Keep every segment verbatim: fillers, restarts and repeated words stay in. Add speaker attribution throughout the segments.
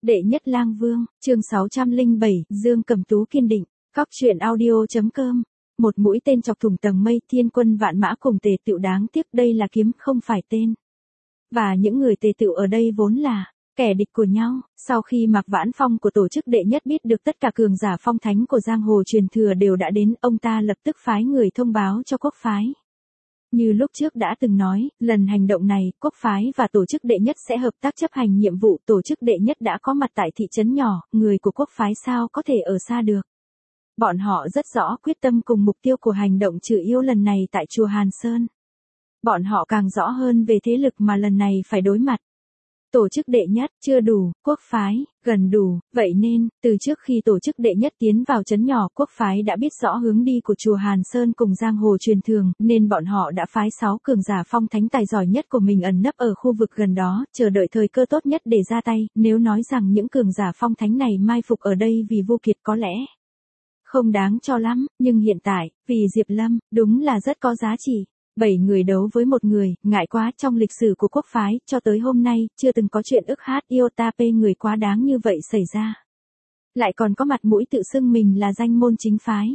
Speaker 1: Đệ nhất lang vương, chương sáu trăm lẻ bảy, Dương Cẩm Tú kiên định, Cóc truyện audio.com. Một mũi tên chọc thủng tầng mây, thiên quân vạn mã cùng tề tựu, đáng tiếc đây là kiếm không phải tên. Và những người tề tựu ở đây vốn là kẻ địch của nhau. Sau khi Mạc Vãn Phong của tổ chức đệ nhất biết được tất cả cường giả phong thánh của giang hồ truyền thừa đều đã đến, ông ta lập tức phái người thông báo cho quốc phái. Như lúc trước đã từng nói, lần hành động này, quốc phái và tổ chức đệ nhất sẽ hợp tác chấp hành nhiệm vụ. Tổ chức đệ nhất đã có mặt tại thị trấn nhỏ, người của quốc phái sao có thể ở xa được. Bọn họ rất rõ quyết tâm cùng mục tiêu của hành động trừ yêu lần này tại chùa Hàn Sơn. Bọn họ càng rõ hơn về thế lực mà lần này phải đối mặt. Tổ chức đệ nhất chưa đủ, quốc phái gần đủ, vậy nên, từ trước khi tổ chức đệ nhất tiến vào trấn nhỏ, quốc phái đã biết rõ hướng đi của chùa Hàn Sơn cùng giang hồ truyền thường, nên bọn họ đã phái sáu cường giả phong thánh tài giỏi nhất của mình ẩn nấp ở khu vực gần đó, chờ đợi thời cơ tốt nhất để ra tay. Nếu nói rằng những cường giả phong thánh này mai phục ở đây vì vô kiệt có lẽ không đáng cho lắm, nhưng hiện tại, vì Diệp Lâm, đúng là rất có giá trị. Bảy người đấu với một người, ngại quá, trong lịch sử của quốc phái, cho tới hôm nay, chưa từng có chuyện ức hát yêu ta pê người quá đáng như vậy xảy ra. Lại còn có mặt mũi tự xưng mình là danh môn chính phái.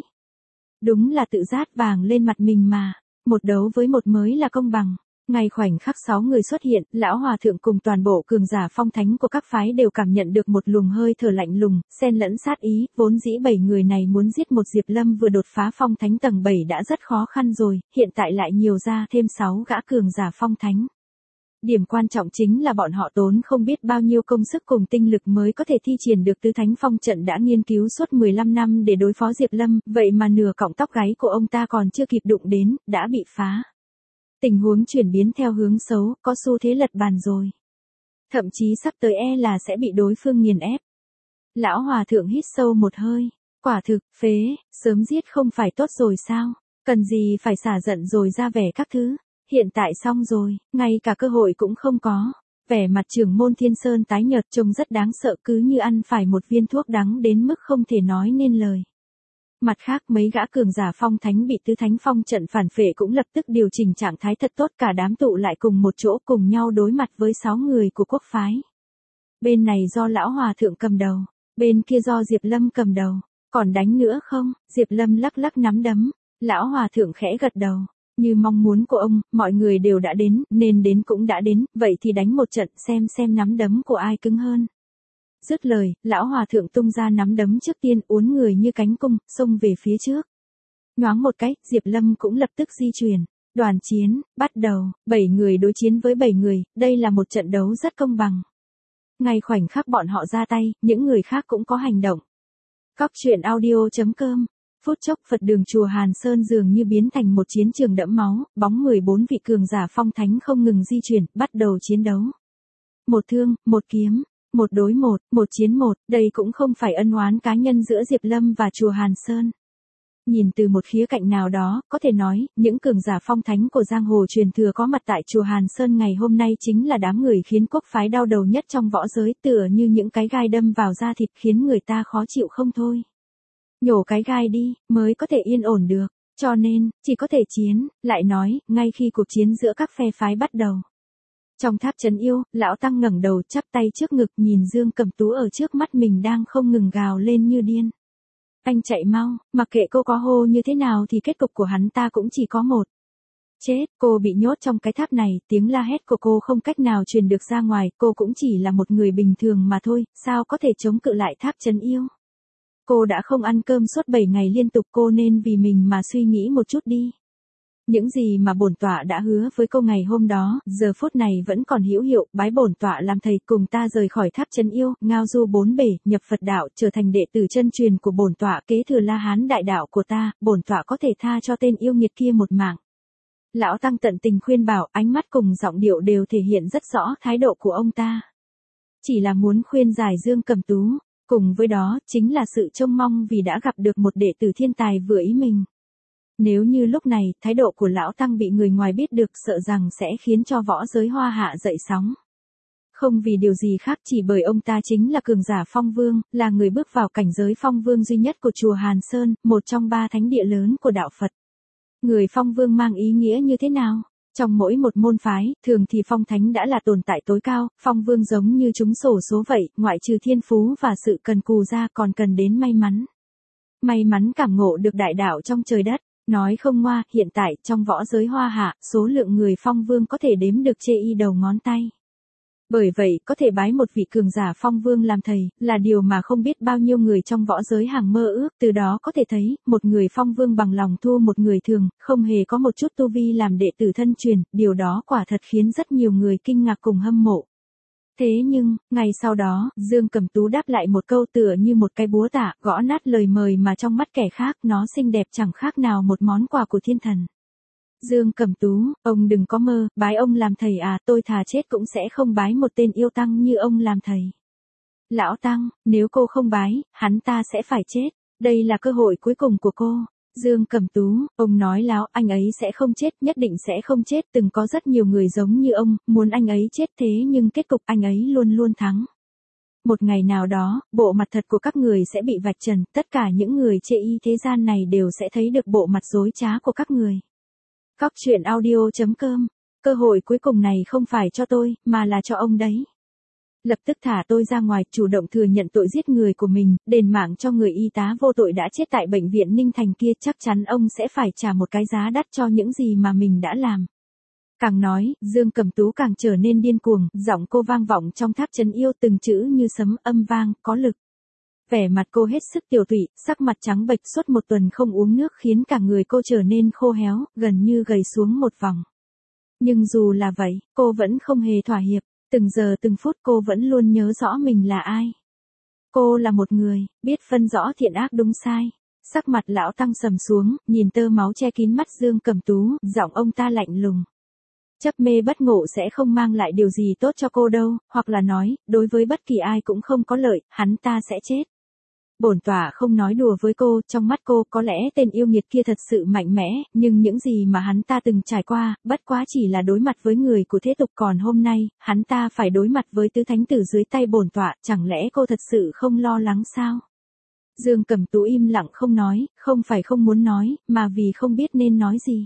Speaker 1: Đúng là tự rát vàng lên mặt mình mà, một đấu với một mới là công bằng. Ngay khoảnh khắc sáu người xuất hiện, lão hòa thượng cùng toàn bộ cường giả phong thánh của các phái đều cảm nhận được một luồng hơi thở lạnh lùng, xen lẫn sát ý. Vốn dĩ bảy người này muốn giết một Diệp Lâm vừa đột phá phong thánh tầng bảy đã rất khó khăn rồi, hiện tại lại nhiều ra thêm sáu gã cường giả phong thánh. Điểm quan trọng chính là bọn họ tốn không biết bao nhiêu công sức cùng tinh lực mới có thể thi triển được tứ thánh phong trận đã nghiên cứu suốt mười lăm năm để đối phó Diệp Lâm, vậy mà nửa cọng tóc gáy của ông ta còn chưa kịp đụng đến, đã bị phá. Tình huống chuyển biến theo hướng xấu, có xu thế lật bàn rồi. Thậm chí sắp tới e là sẽ bị đối phương nghiền ép. Lão hòa thượng hít sâu một hơi. Quả thực, phế, sớm giết không phải tốt rồi sao? Cần gì phải xả giận rồi ra vẻ các thứ. Hiện tại xong rồi, ngay cả cơ hội cũng không có. Vẻ mặt trưởng môn Thiên Sơn tái nhợt trông rất đáng sợ, cứ như ăn phải một viên thuốc đắng đến mức không thể nói nên lời. Mặt khác, mấy gã cường giả phong thánh bị tứ thánh phong trận phản phệ cũng lập tức điều chỉnh trạng thái thật tốt, cả đám tụ lại cùng một chỗ cùng nhau đối mặt với sáu người của quốc phái. Bên này do lão hòa thượng cầm đầu, bên kia do Diệp Lâm cầm đầu. Còn đánh nữa không? Diệp Lâm lắc lắc nắm đấm, lão hòa thượng khẽ gật đầu. Như mong muốn của ông, mọi người đều đã đến, nên đến cũng đã đến, vậy thì đánh một trận xem xem nắm đấm của ai cứng hơn. Dứt lời, lão hòa thượng tung ra nắm đấm trước tiên, uốn người như cánh cung, xông về phía trước. Nhoáng một cái, Diệp Lâm cũng lập tức di chuyển. Đoàn chiến, bắt đầu, bảy người đối chiến với bảy người, đây là một trận đấu rất công bằng. Ngay khoảnh khắc bọn họ ra tay, những người khác cũng có hành động. Cóc truyện audio.com. Phút chốc Phật đường chùa Hàn Sơn dường như biến thành một chiến trường đẫm máu, bóng mười bốn vị cường giả phong thánh không ngừng di chuyển, bắt đầu chiến đấu. Một thương, một kiếm. Một đối một, một chiến một, đây cũng không phải ân oán cá nhân giữa Diệp Lâm và chùa Hàn Sơn. Nhìn từ một khía cạnh nào đó, có thể nói, những cường giả phong thánh của giang hồ truyền thừa có mặt tại chùa Hàn Sơn ngày hôm nay chính là đám người khiến quốc phái đau đầu nhất trong võ giới, tựa như những cái gai đâm vào da thịt khiến người ta khó chịu không thôi. Nhổ cái gai đi, mới có thể yên ổn được, cho nên, chỉ có thể chiến, lại nói, ngay khi cuộc chiến giữa các phe phái bắt đầu. Trong tháp trấn yêu, lão tăng ngẩng đầu chắp tay trước ngực nhìn Dương Cẩm Tú ở trước mắt mình đang không ngừng gào lên như điên. Anh chạy mau, mặc kệ cô có hô như thế nào thì kết cục của hắn ta cũng chỉ có một. Chết, cô bị nhốt trong cái tháp này, tiếng la hét của cô không cách nào truyền được ra ngoài, cô cũng chỉ là một người bình thường mà thôi, sao có thể chống cự lại tháp trấn yêu. Cô đã không ăn cơm suốt bảy ngày liên tục, cô nên vì mình mà suy nghĩ một chút đi. Những gì mà bổn tọa đã hứa với cô ngày hôm đó, giờ phút này vẫn còn hữu hiệu, bái bổn tọa làm thầy, cùng ta rời khỏi tháp trấn yêu, ngao du bốn bể, nhập Phật đạo, trở thành đệ tử chân truyền của bổn tọa, kế thừa La Hán đại đạo của ta, bổn tọa có thể tha cho tên yêu nghiệt kia một mạng. Lão tăng tận tình khuyên bảo, ánh mắt cùng giọng điệu đều thể hiện rất rõ thái độ của ông ta. Chỉ là muốn khuyên giải Dương Cẩm Tú, cùng với đó, chính là sự trông mong vì đã gặp được một đệ tử thiên tài vừa ý mình. Nếu như lúc này, thái độ của lão tăng bị người ngoài biết được, sợ rằng sẽ khiến cho võ giới hoa hạ dậy sóng. Không vì điều gì khác, chỉ bởi ông ta chính là cường giả phong vương, là người bước vào cảnh giới phong vương duy nhất của chùa Hàn Sơn, một trong ba thánh địa lớn của đạo Phật. Người phong vương mang ý nghĩa như thế nào? Trong mỗi một môn phái, thường thì phong thánh đã là tồn tại tối cao, phong vương giống như trúng xổ số vậy, ngoại trừ thiên phú và sự cần cù ra còn cần đến may mắn. May mắn cảm ngộ được đại đạo trong trời đất. Nói không ngoa, hiện tại trong võ giới hoa hạ, số lượng người phong vương có thể đếm được chê y đầu ngón tay. Bởi vậy, có thể bái một vị cường giả phong vương làm thầy, là điều mà không biết bao nhiêu người trong võ giới hàng mơ ước, từ đó có thể thấy, một người phong vương bằng lòng thua một người thường, không hề có một chút tu vi làm đệ tử thân truyền, điều đó quả thật khiến rất nhiều người kinh ngạc cùng hâm mộ. Thế nhưng, ngày sau đó, Dương Cẩm Tú đáp lại một câu tựa như một cái búa tạ, gõ nát lời mời mà trong mắt kẻ khác nó xinh đẹp chẳng khác nào một món quà của thiên thần. Dương Cẩm Tú, ông đừng có mơ, bái ông làm thầy à, tôi thà chết cũng sẽ không bái một tên yêu tăng như ông làm thầy. Lão Tăng, nếu cô không bái, hắn ta sẽ phải chết, đây là cơ hội cuối cùng của cô. Dương Cẩm Tú, ông nói láo, anh ấy sẽ không chết, nhất định sẽ không chết, từng có rất nhiều người giống như ông, muốn anh ấy chết thế nhưng kết cục anh ấy luôn luôn thắng. Một ngày nào đó, bộ mặt thật của các người sẽ bị vạch trần, tất cả những người chê y thế gian này đều sẽ thấy được bộ mặt dối trá của các người. Cóc truyện audio chấm com, cơ hội cuối cùng này không phải cho tôi, mà là cho ông đấy. Lập tức thả tôi ra ngoài, chủ động thừa nhận tội giết người của mình, đền mạng cho người y tá vô tội đã chết tại bệnh viện Ninh Thành kia, chắc chắn ông sẽ phải trả một cái giá đắt cho những gì mà mình đã làm. Càng nói, Dương Cẩm Tú càng trở nên điên cuồng, giọng cô vang vọng trong tháp trấn yêu từng chữ như sấm âm vang, có lực. Vẻ mặt cô hết sức tiểu tụy, sắc mặt trắng bệch, suốt một tuần không uống nước khiến cả người cô trở nên khô héo, gần như gầy xuống một vòng. Nhưng dù là vậy, cô vẫn không hề thỏa hiệp, từng giờ từng phút cô vẫn luôn nhớ rõ mình là ai. Cô là một người, biết phân rõ thiện ác đúng sai. Sắc mặt lão Tăng sầm xuống, nhìn tơ máu che kín mắt Dương Cẩm Tú, giọng ông ta lạnh lùng. Chấp mê bất ngộ sẽ không mang lại điều gì tốt cho cô đâu, hoặc là nói, đối với bất kỳ ai cũng không có lợi, hắn ta sẽ chết. Bổn tọa không nói đùa với cô, trong mắt cô có lẽ tên yêu nghiệt kia thật sự mạnh mẽ, nhưng những gì mà hắn ta từng trải qua, bất quá chỉ là đối mặt với người của thế tục, còn hôm nay, hắn ta phải đối mặt với tứ thánh tử dưới tay bổn tọa, chẳng lẽ cô thật sự không lo lắng sao? Dương Cẩm Tú im lặng không nói, không phải không muốn nói, mà vì không biết nên nói gì.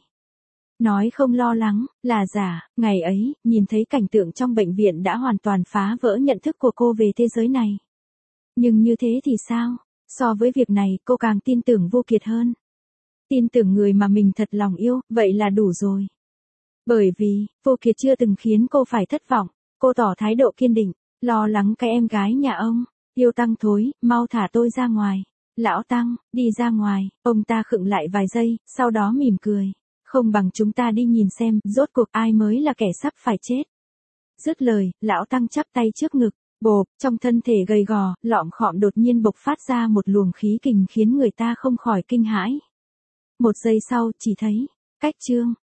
Speaker 1: Nói không lo lắng, là giả, ngày ấy, nhìn thấy cảnh tượng trong bệnh viện đã hoàn toàn phá vỡ nhận thức của cô về thế giới này. Nhưng như thế thì sao? So với việc này, cô càng tin tưởng Vô Kiệt hơn. Tin tưởng người mà mình thật lòng yêu, vậy là đủ rồi. Bởi vì, Vô Kiệt chưa từng khiến cô phải thất vọng, cô tỏ thái độ kiên định, lo lắng cái em gái nhà ông. Yêu Tăng thối, mau thả tôi ra ngoài. Lão Tăng, đi ra ngoài, ông ta khựng lại vài giây, sau đó mỉm cười. Không bằng chúng ta đi nhìn xem, rốt cuộc ai mới là kẻ sắp phải chết. Dứt lời, lão Tăng chắp tay trước ngực. Bộp, trong thân thể gầy gò, lọm khọm đột nhiên bộc phát ra một luồng khí kình khiến người ta không khỏi kinh hãi. Một giây sau, chỉ thấy, cách chương.